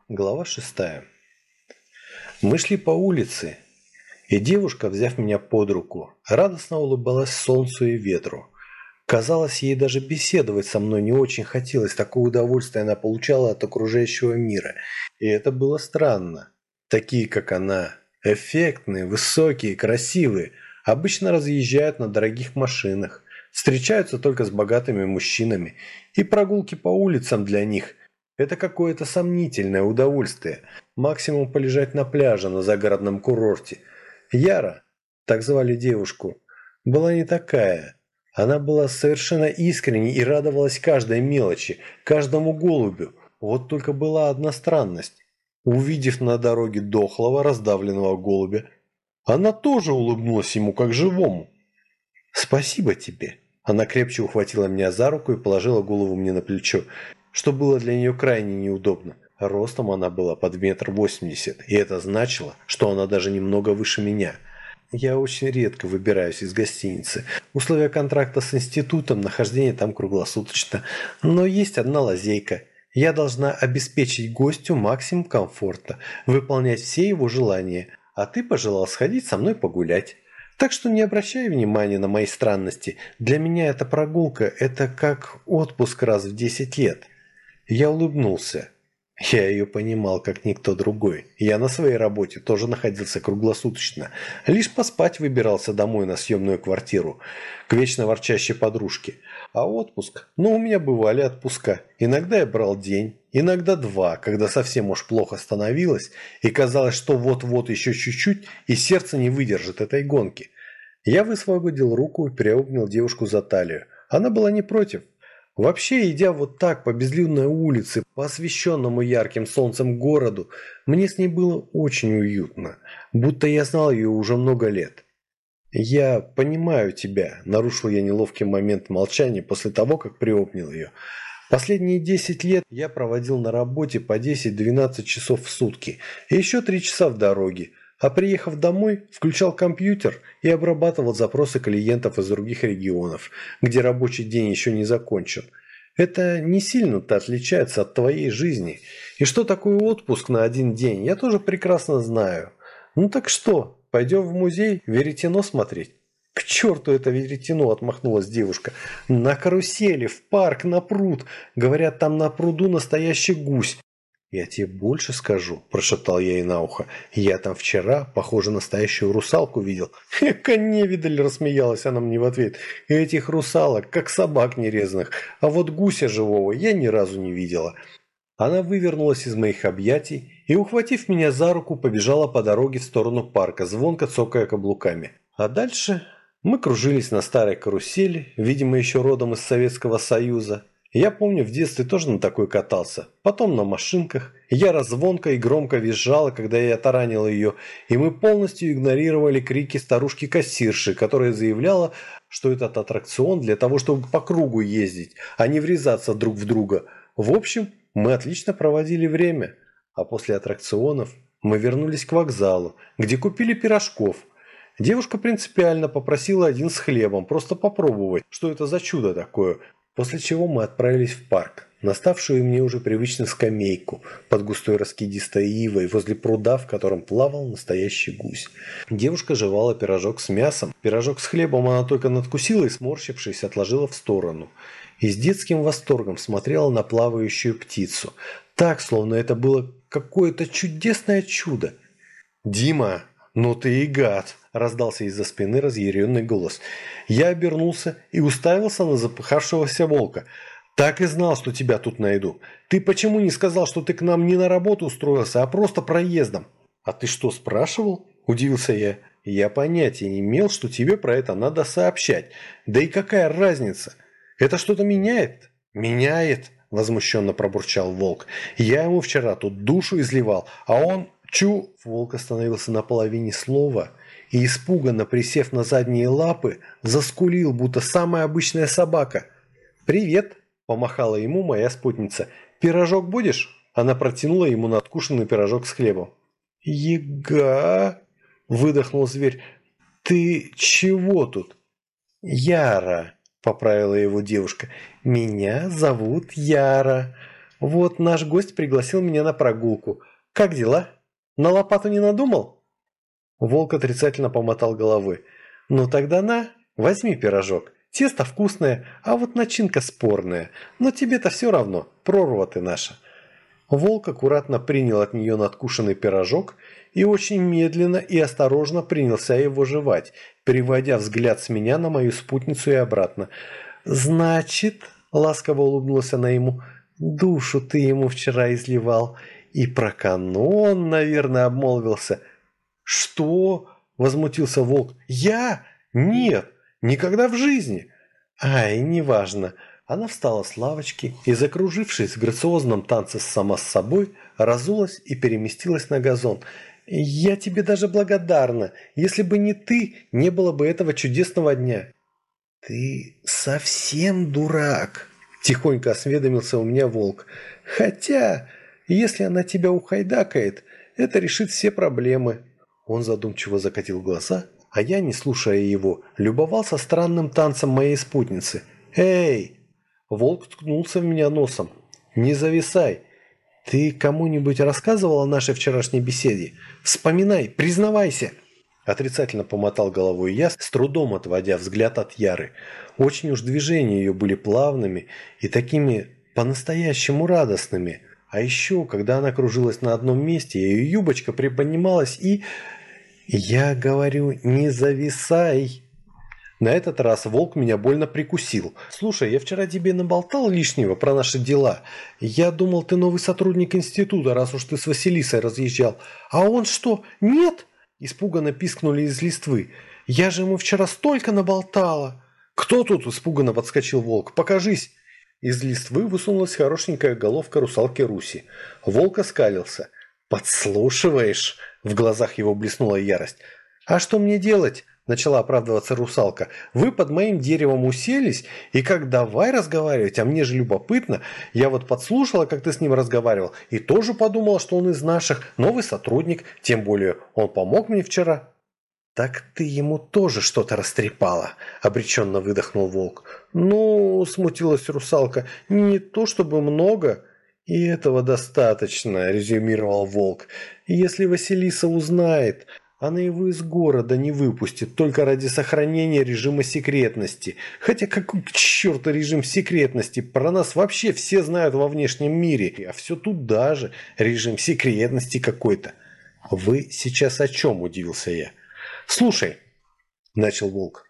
Глава 6. Мы шли по улице, и девушка, взяв меня под руку, радостно улыбалась солнцу и ветру. Казалось, ей даже беседовать со мной не очень хотелось, такое удовольствие она получала от окружающего мира. И это было странно. Такие, как она, эффектные, высокие, красивые, обычно разъезжают на дорогих машинах, встречаются только с богатыми мужчинами, и прогулки по улицам для них – это какое-то сомнительное удовольствие. Максимум полежать на пляже на загородном курорте. Яра, так звали девушку, была не такая. Она была совершенно искренней и радовалась каждой мелочи, каждому голубю. Вот только была одна странность. Увидев на дороге дохлого, раздавленного голубя, она тоже улыбнулась ему как живому. «Спасибо тебе». Она крепче ухватила меня за руку и положила голову мне на плечо, что было для нее крайне неудобно. Ростом она была под 1,80 м, и это значило, что она даже немного выше меня. Я очень редко выбираюсь из гостиницы. Условия контракта с институтом, нахождение там круглосуточно. Но есть одна лазейка. Я должна обеспечить гостю максимум комфорта, выполнять все его желания. А ты пожелал сходить со мной погулять. Так что не обращай внимания на мои странности. Для меня эта прогулка – это как отпуск раз в 10 лет. Я улыбнулся. Я ее понимал, как никто другой. Я на своей работе тоже находился круглосуточно. Лишь поспать выбирался домой на съемную квартиру, к вечно ворчащей подружке. А отпуск? Ну, у меня бывали отпуска. Иногда я брал день, иногда два, когда совсем уж плохо становилось, и казалось, что вот-вот еще чуть-чуть, и сердце не выдержит этой гонки. Я высвободил руку и приобнял девушку за талию. Она была не против. Вообще, идя вот так по безлюдной улице, по освещенному ярким солнцем городу, мне с ней было очень уютно, будто я знал ее уже много лет. «Я понимаю тебя», – нарушил я неловкий момент молчания после того, как приобнял ее. «Последние 10 лет я проводил на работе по 10-12 часов в сутки, и еще 3 часа в дороге, а приехав домой, включал компьютер и обрабатывал запросы клиентов из других регионов, где рабочий день еще не закончен. Это не сильно-то отличается от твоей жизни. И что такое отпуск на один день, я тоже прекрасно знаю. Ну так что, пойдем в музей веретено смотреть?» «К черту это веретено!» – отмахнулась девушка. «На карусели, в парк, на пруд. Говорят, там на пруду настоящий гусь. «Я тебе больше скажу», – прошептал я ей на ухо. «Я там вчера, похоже, настоящую русалку видел». «Эка невидаль!» – рассмеялась она мне в ответ. «Этих русалок, как собак нерезанных, а вот гуся живого я ни разу не видела». Она вывернулась из моих объятий и, ухватив меня за руку, побежала по дороге в сторону парка, звонко цокая каблуками. А дальше мы кружились на старой карусели, видимо, еще родом из Советского Союза. Я помню, в детстве тоже на такой катался, потом на машинках. Яра звонко и громко визжала, когда я таранил ее, и мы полностью игнорировали крики старушки-кассирши, которая заявляла, что этот аттракцион для того, чтобы по кругу ездить, а не врезаться друг в друга. В общем, мы отлично проводили время, а после аттракционов мы вернулись к вокзалу, где купили пирожков. Девушка принципиально попросила один с хлебом, просто попробовать, что это за чудо такое. После чего мы отправились в парк, на ставшую мне уже привычную скамейку под густой раскидистой ивой возле пруда, в котором плавал настоящий гусь. Девушка жевала пирожок с мясом. Пирожок с хлебом она только надкусила и, сморщившись, отложила в сторону. И с детским восторгом смотрела на плавающую птицу. Так, словно это было какое-то чудесное чудо. «Дима, ну ты и гад!» – раздался из-за спины разъяренный голос. Я обернулся и уставился на запыхавшегося волка. «Так и знал, что тебя тут найду. Ты почему не сказал, что ты к нам не на работу устроился, а просто проездом?» «А ты что, спрашивал?» – удивился я. «Я понятия не имел, что тебе про это надо сообщать. Да и какая разница? Это что-то меняет?» «Меняет!» – возмущенно пробурчал волк. «Я ему вчера тут душу изливал, а он...» «Чу!» – волк остановился на половине слова и, испуганно присев на задние лапы, заскулил, будто самая обычная собака. «Привет!» – помахала ему моя спутница. «Пирожок будешь?» Она протянула ему надкушенный пирожок с хлебом. «Яга!» – выдохнул зверь. «Ты чего тут?» «Яра!» – поправила его девушка. «Меня зовут Яра!» Вот наш гость пригласил меня на прогулку. Как дела? На лопату не надумал?» Волк отрицательно помотал головой. «Ну тогда возьми пирожок. Тесто вкусное, а вот начинка спорная. Но тебе-то все равно, прорва ты наша». Волк аккуратно принял от нее надкушенный пирожок и очень медленно и осторожно принялся его жевать, переводя взгляд с меня на мою спутницу и обратно. «Значит, — ласково улыбнулась она ему, — душу ты ему вчера изливал. И про канон, наверное, обмолвился». «Что?» – возмутился волк. «Я? Нет, никогда в жизни!» «Ай, неважно». Она встала с лавочки и, закружившись в грациозном танце сама с собой, разулась и переместилась на газон. «Я тебе даже благодарна. Если бы не ты, не было бы этого чудесного дня». «Ты совсем дурак?» – тихонько осведомился у меня волк. «Хотя, если она тебя ухайдакает, это решит все проблемы». Он задумчиво закатил глаза, а я, не слушая его, любовался странным танцем моей спутницы. «Эй!» Волк ткнулся в меня носом. «Не зависай! Ты кому-нибудь рассказывал о нашей вчерашней беседе? Вспоминай, признавайся!» Отрицательно помотал головой я, с трудом отводя взгляд от Яры. Очень уж движения ее были плавными и такими по-настоящему радостными. А еще, когда она кружилась на одном месте, ее юбочка приподнималась и... «Я говорю, не зависай!» На этот раз волк меня больно прикусил. «Слушай, я вчера тебе наболтал лишнего про наши дела. Я думал, ты новый сотрудник института, раз уж ты с Василисой разъезжал. А он что, нет?» Испуганно пискнули из листвы. «Я же ему вчера столько наболтала!» «Кто тут?» – испуганно подскочил волк. «Покажись!» Из листвы высунулась хорошенькая головка русалки Руси. Волк оскалился. «Подслушиваешь?» – в глазах его блеснула ярость. «А что мне делать?» – начала оправдываться русалка. «Вы под моим деревом уселись, и как давай разговаривать, а мне же любопытно. Я вот подслушала, как ты с ним разговаривал, и тоже подумала, что он из наших, новый сотрудник, тем более он помог мне вчера». «Так ты ему тоже что-то растрепала?» – обреченно выдохнул волк. «Ну, – смутилась русалка, – не то чтобы много». «И этого достаточно», – резюмировал волк. «Если Василиса узнает, она его из города не выпустит только ради сохранения режима секретности. Хотя какой к черту режим секретности? Про нас вообще все знают во внешнем мире, а все туда же режим секретности какой-то». «Вы сейчас о чем?» – удивился я. «Слушай», – начал волк,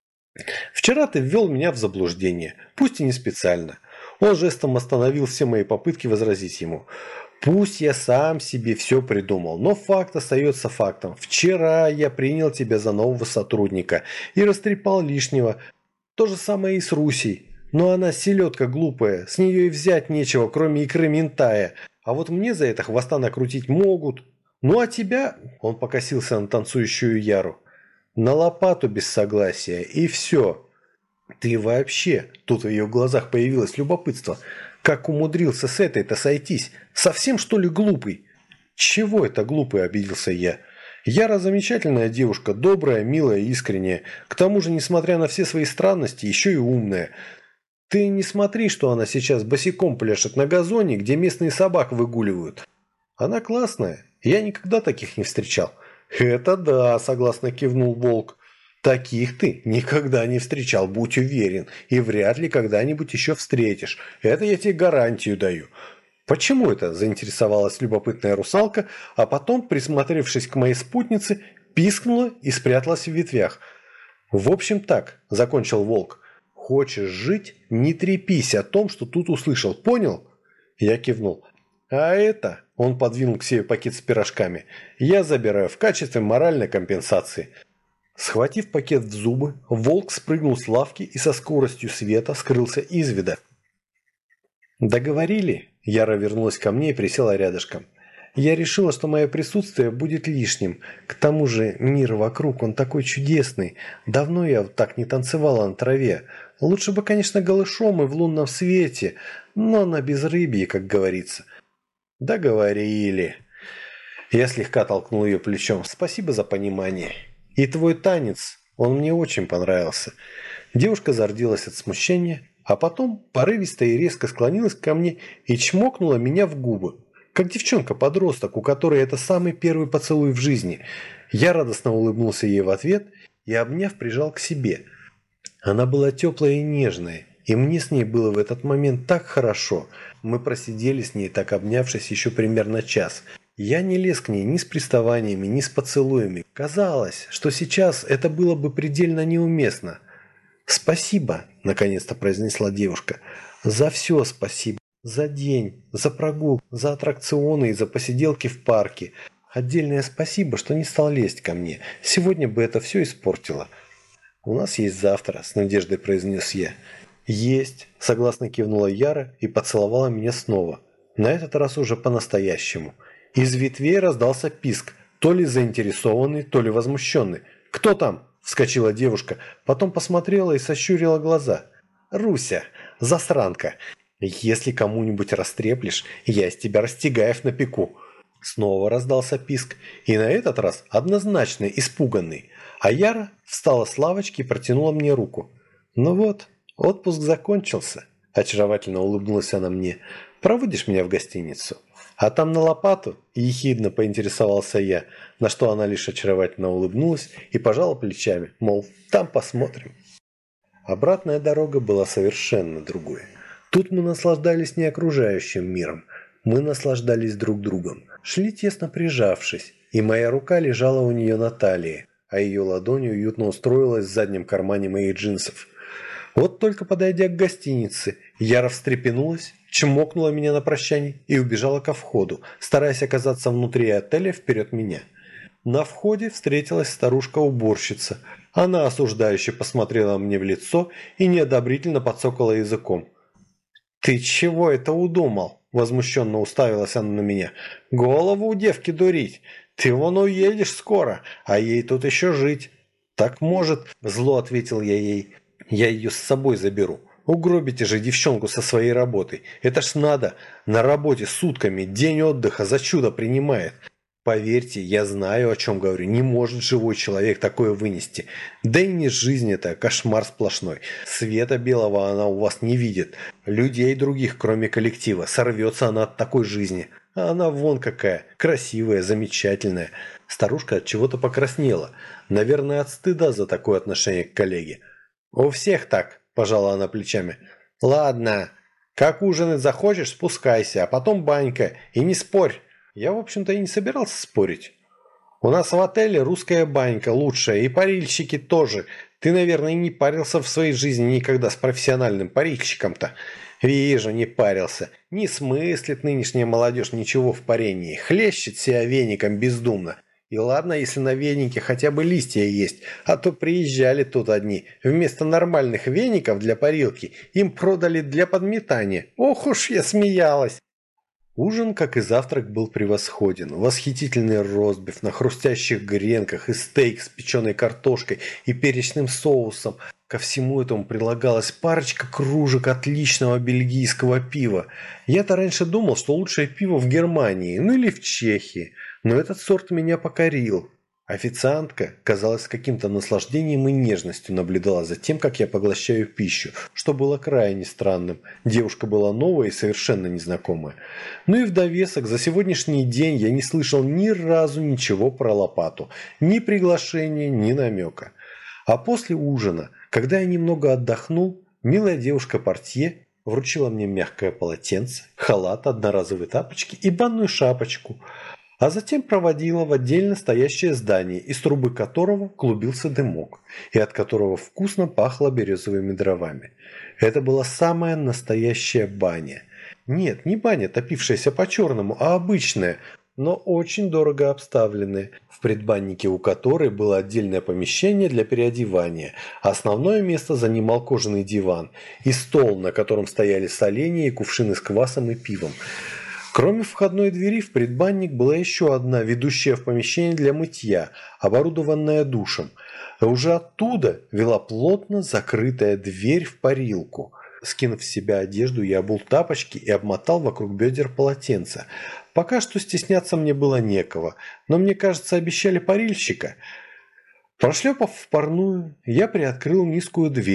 – «вчера ты ввел меня в заблуждение, пусть и не специально». Он жестом остановил все мои попытки возразить ему. «Пусть я сам себе все придумал, но факт остается фактом. Вчера я принял тебя за нового сотрудника и растрепал лишнего. То же самое и с Русей. Но она селедка глупая, с нее и взять нечего, кроме икры минтая. А вот мне за это хвоста накрутить могут. Ну а тебя...» Он покосился на танцующую Яру. «На лопату без согласия, и все». «Ты вообще...» – тут в ее глазах появилось любопытство. «Как умудрился с этой-то сойтись? Совсем, что ли, глупый?» «Чего это глупый?» – обиделся я. «Яра замечательная девушка, добрая, милая, искренняя. К тому же, несмотря на все свои странности, еще и умная. Ты не смотри, что она сейчас босиком пляшет на газоне, где местные собак выгуливают. Она классная, я никогда таких не встречал». «Это да», – согласно кивнул волк. «Таких ты никогда не встречал, будь уверен, и вряд ли когда-нибудь еще встретишь. Это я тебе гарантию даю». «Почему это?» – заинтересовалась любопытная русалка, а потом, присмотревшись к моей спутнице, пискнула и спряталась в ветвях. «В общем так», – закончил волк, – «хочешь жить, не трепись о том, что тут услышал, понял?» Я кивнул. «А это...» – он подвинул к себе пакет с пирожками. «Я забираю в качестве моральной компенсации». Схватив пакет в зубы, волк спрыгнул с лавки и со скоростью света скрылся из вида. «Договорили?» – Яра вернулась ко мне и присела рядышком. «Я решила, что мое присутствие будет лишним. К тому же мир вокруг, он такой чудесный. Давно я вот так не танцевала на траве. Лучше бы, конечно, голышом и в лунном свете, но на безрыбье, как говорится». «Договорили». Я слегка толкнул ее плечом. «Спасибо за понимание. И твой танец, он мне очень понравился». Девушка зарделась от смущения, А потом порывисто и резко склонилась ко мне и чмокнула меня в губы. Как девчонка-подросток, у которой это самый первый поцелуй в жизни. Я радостно улыбнулся ей в ответ и, обняв, прижал к себе. Она была теплая и нежная, и мне с ней было в этот момент так хорошо. Мы просидели с ней, так обнявшись, еще примерно час. Я не лез к ней ни с приставаниями, ни с поцелуями. Казалось, что сейчас это было бы предельно неуместно. «Спасибо», – наконец-то произнесла девушка. «За все спасибо. За день, за прогулку, за аттракционы и за посиделки в парке. Отдельное спасибо, что не стал лезть ко мне. Сегодня бы это все испортило». «У нас есть завтра», – с надеждой произнес я. «Есть», – согласно кивнула Яра и поцеловала меня снова. На этот раз уже по-настоящему. Из ветвей раздался писк, то ли заинтересованный, то ли возмущенный. «Кто там?» – вскочила девушка, потом посмотрела и сощурила глаза. «Руся, засранка! Если кому-нибудь растреплешь, я из тебя Растегаев напеку». Снова раздался писк, и на этот раз однозначно испуганный. А Яра встала с лавочки и протянула мне руку. «Ну вот, отпуск закончился», – очаровательно улыбнулась она мне. «Проводишь меня в гостиницу?» «А там на лопату?» – ехидно поинтересовался я, на что она лишь очаровательно улыбнулась и пожала плечами, мол, там посмотрим. Обратная дорога была совершенно другой. Тут мы наслаждались не окружающим миром, мы наслаждались друг другом, шли тесно прижавшись, и моя рука лежала у нее на талии, а ее ладонь уютно устроилась в заднем кармане моих джинсов. Вот только подойдя к гостинице, Яра встрепенулась, чмокнула меня на прощание и убежала ко входу, стараясь оказаться внутри отеля вперед меня. На входе встретилась старушка-уборщица. Она осуждающе посмотрела мне в лицо и неодобрительно подсокала языком. «Ты чего это удумал?» – возмущенно уставилась она на меня. «Голову у девки дурить! Ты вон уедешь скоро, а ей тут еще жить!» «Так может», – зло ответил я ей, – «я ее с собой заберу. Угробите же девчонку со своей работой. Это ж надо, на работе сутками, день отдыха за чудо принимает. Поверьте, я знаю, о чем говорю. Не может живой человек такое вынести. Да и не жизнь это, кошмар сплошной. Света белого она у вас не видит. Людей других, кроме коллектива. Сорвется она от такой жизни. А она вон какая, красивая, замечательная». Старушка от чего-то покраснела. Наверное, от стыда за такое отношение к коллеге. «У всех так», – пожала она плечами. «Ладно, как ужинать захочешь, спускайся, а потом банька, и не спорь». Я, в общем-то, и не собирался спорить. «У нас в отеле русская банька лучшая, и парильщики тоже. Ты, наверное, не парился в своей жизни никогда с профессиональным парильщиком-то». «Вижу, не парился. Не смыслит нынешняя молодежь ничего в парении. Хлещет себя веником бездумно. И ладно, если на венике хотя бы листья есть, а то приезжали тут одни. Вместо нормальных веников для парилки им продали для подметания. Ох уж я смеялась!» Ужин, как и завтрак, был превосходен. Восхитительный ростбиф на хрустящих гренках и стейк с печеной картошкой и перечным соусом. Ко всему этому прилагалась парочка кружек отличного бельгийского пива. Я-то раньше думал, что лучшее пиво в Германии, ну или в Чехии, но этот сорт меня покорил. Официантка, казалось, с каким-то наслаждением и нежностью наблюдала за тем, как я поглощаю пищу, что было крайне странным. Девушка была новая и совершенно незнакомая. Ну и в довесок за сегодняшний день я не слышал ни разу ничего про лопату, ни приглашения, ни намека. А после ужина, когда я немного отдохнул, милая девушка-портье вручила мне мягкое полотенце, халат, одноразовые тапочки и банную шапочку, а затем проводила в отдельно стоящее здание, из трубы которого клубился дымок, и от которого вкусно пахло березовыми дровами. Это была самая настоящая баня. Нет, не баня, топившаяся по-черному, а обычная, но очень дорого обставленная, в предбаннике у которой было отдельное помещение для переодевания, а основное место занимал кожаный диван и стол, на котором стояли соленья и кувшины с квасом и пивом. Кроме входной двери в предбанник была еще одна, ведущая в помещение для мытья, оборудованная душем. А уже оттуда вела плотно закрытая дверь в парилку. Скинув с себя одежду, я обул тапочки и обмотал вокруг бедер полотенца. Пока что стесняться мне было некого, но мне кажется, обещали парильщика. Прошлепав в парную, я приоткрыл низкую дверь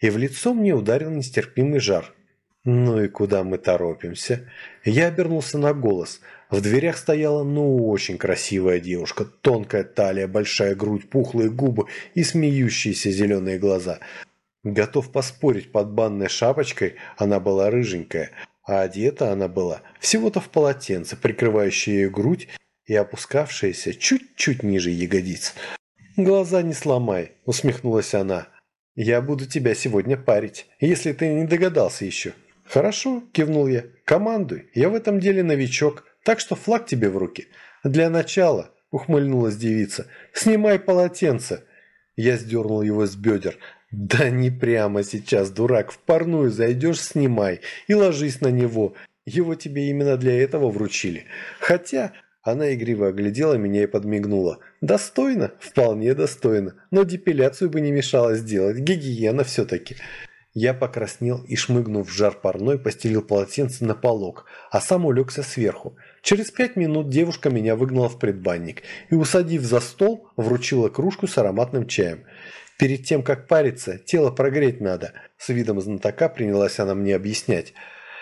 и в лицо мне ударил нестерпимый жар. «Ну и куда мы торопимся?» Я обернулся на голос. В дверях стояла очень красивая девушка. Тонкая талия, большая грудь, пухлые губы и смеющиеся зеленые глаза. Готов поспорить, под банной шапочкой она была рыженькая, а одета она была всего-то в полотенце, прикрывающее ее грудь и опускавшееся чуть-чуть ниже ягодиц. «Глаза не сломай», — усмехнулась она. «Я буду тебя сегодня парить, если ты не догадался еще». «Хорошо», – кивнул я. «Командуй. Я в этом деле новичок, так что флаг тебе в руки». «Для начала», – ухмыльнулась девица, – «снимай полотенце». Я сдернул его с бедер. «Да не прямо сейчас, дурак. В парную зайдешь, снимай и ложись на него. Его тебе именно для этого вручили. Хотя...» Она игриво оглядела меня и подмигнула. «Достойно? Вполне достойно. Но депиляцию бы не мешало сделать. Гигиена все-таки». Я покраснел и, шмыгнув в жар парной, постелил полотенце на полок, а сам улегся сверху. Через 5 минут девушка меня выгнала в предбанник и, усадив за стол, вручила кружку с ароматным чаем. «Перед тем, как париться, тело прогреть надо», – с видом знатока принялась она мне объяснять.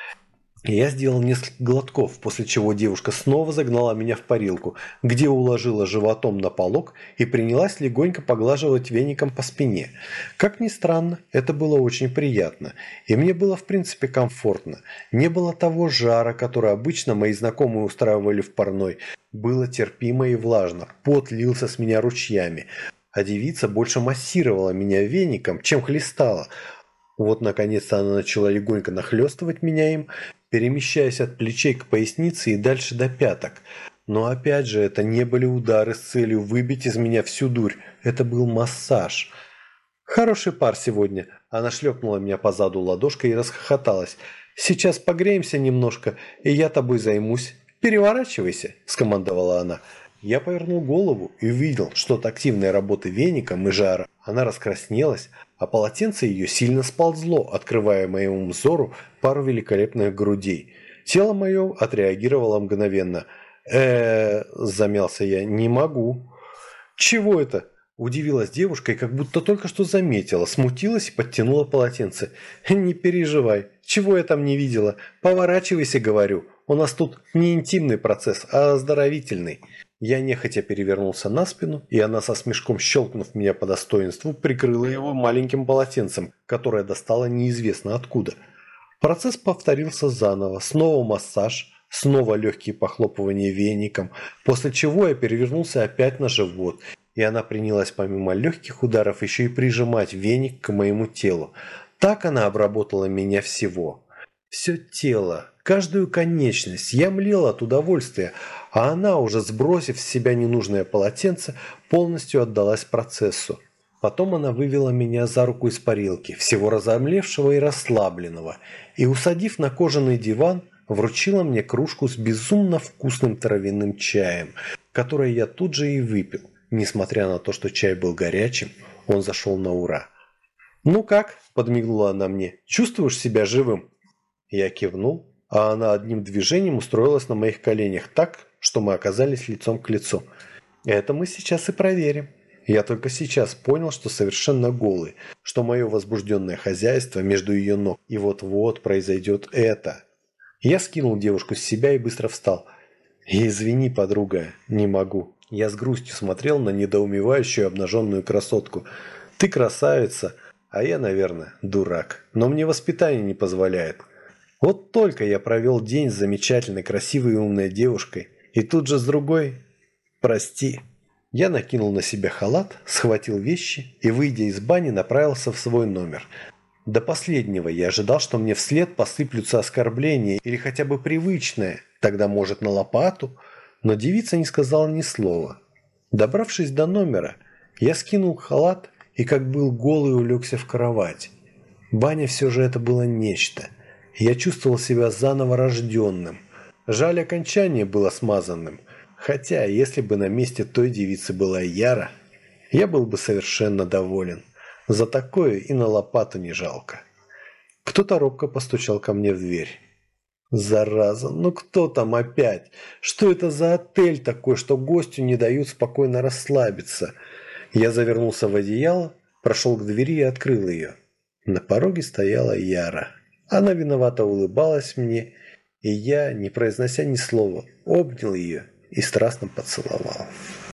Я сделал несколько глотков, после чего девушка снова загнала меня в парилку, где уложила животом на полок и принялась легонько поглаживать веником по спине. Как ни странно, это было очень приятно, и мне было в принципе комфортно. Не было того жара, который обычно мои знакомые устраивали в парной. Было терпимо и влажно, пот лился с меня ручьями, а девица больше массировала меня веником, чем хлестала. Вот наконец-то она начала легонько нахлестывать меня им, перемещаясь от плечей к пояснице и дальше до пяток. Но опять же, это не были удары с целью выбить из меня всю дурь. Это был массаж. «Хороший пар сегодня». Она шлепнула меня по заду ладошкой и расхохоталась. «Сейчас погреемся немножко, и я тобой займусь. Переворачивайся», – скомандовала она. Я повернул голову и увидел, что от активной работы веником и жара она раскраснелась, а полотенце ее сильно сползло, открывая моему взору пару великолепных грудей. Тело мое отреагировало мгновенно. Замялся я, не могу. «Чего это?» – удивилась девушка и как будто только что заметила, смутилась и подтянула полотенце. «Не переживай, чего я там не видела? Поворачивайся, говорю. У нас тут не интимный процесс, а оздоровительный». Я нехотя перевернулся на спину, и она со смешком, щелкнув меня по достоинству, прикрыла его маленьким полотенцем, которое достала неизвестно откуда. Процесс повторился заново, снова массаж, снова легкие похлопывания веником, после чего я перевернулся опять на живот, и она принялась помимо легких ударов еще и прижимать веник к моему телу. Так она обработала меня всего. Все тело, каждую конечность, я млел от удовольствия, а она, уже сбросив с себя ненужное полотенце, полностью отдалась процессу. Потом она вывела меня за руку из парилки, всего разомлевшего и расслабленного, и, усадив на кожаный диван, вручила мне кружку с безумно вкусным травяным чаем, который я тут же и выпил. Несмотря на то, что чай был горячим, он зашел на ура. «Ну как?» – подмигнула она мне. «Чувствуешь себя живым?» Я кивнул, а она одним движением устроилась на моих коленях так, что мы оказались лицом к лицу. «Это мы сейчас и проверим». Я только сейчас понял, что совершенно голый, что мое возбужденное хозяйство между ее ног, и вот-вот произойдет это. Я скинул девушку с себя и быстро встал. «Извини, подруга, не могу». Я с грустью смотрел на недоумевающую обнаженную красотку. «Ты красавица, а я, наверное, дурак, но мне воспитание не позволяет». Вот только я провел день с замечательной, красивой и умной девушкой, и тут же с другой «прости». Я накинул на себя халат, схватил вещи и, выйдя из бани, направился в свой номер. До последнего я ожидал, что мне вслед посыплются оскорбления или хотя бы привычное, тогда, может, на лопату, но девица не сказала ни слова. Добравшись до номера, я скинул халат и, как был голый, улегся в кровать. Баня все же это было нечто. Я чувствовал себя заново рожденным. Жаль, окончание было смазанным. Хотя, если бы на месте той девицы была Яра, я был бы совершенно доволен. За такое и на лопату не жалко. Кто-то робко постучал ко мне в дверь. Зараза, ну кто там опять? Что это за отель такой, что гостю не дают спокойно расслабиться? Я завернулся в одеяло, прошел к двери и открыл ее. На пороге стояла Яра. Она виновато улыбалась мне, и я, не произнося ни слова, обнял ее и страстно поцеловал.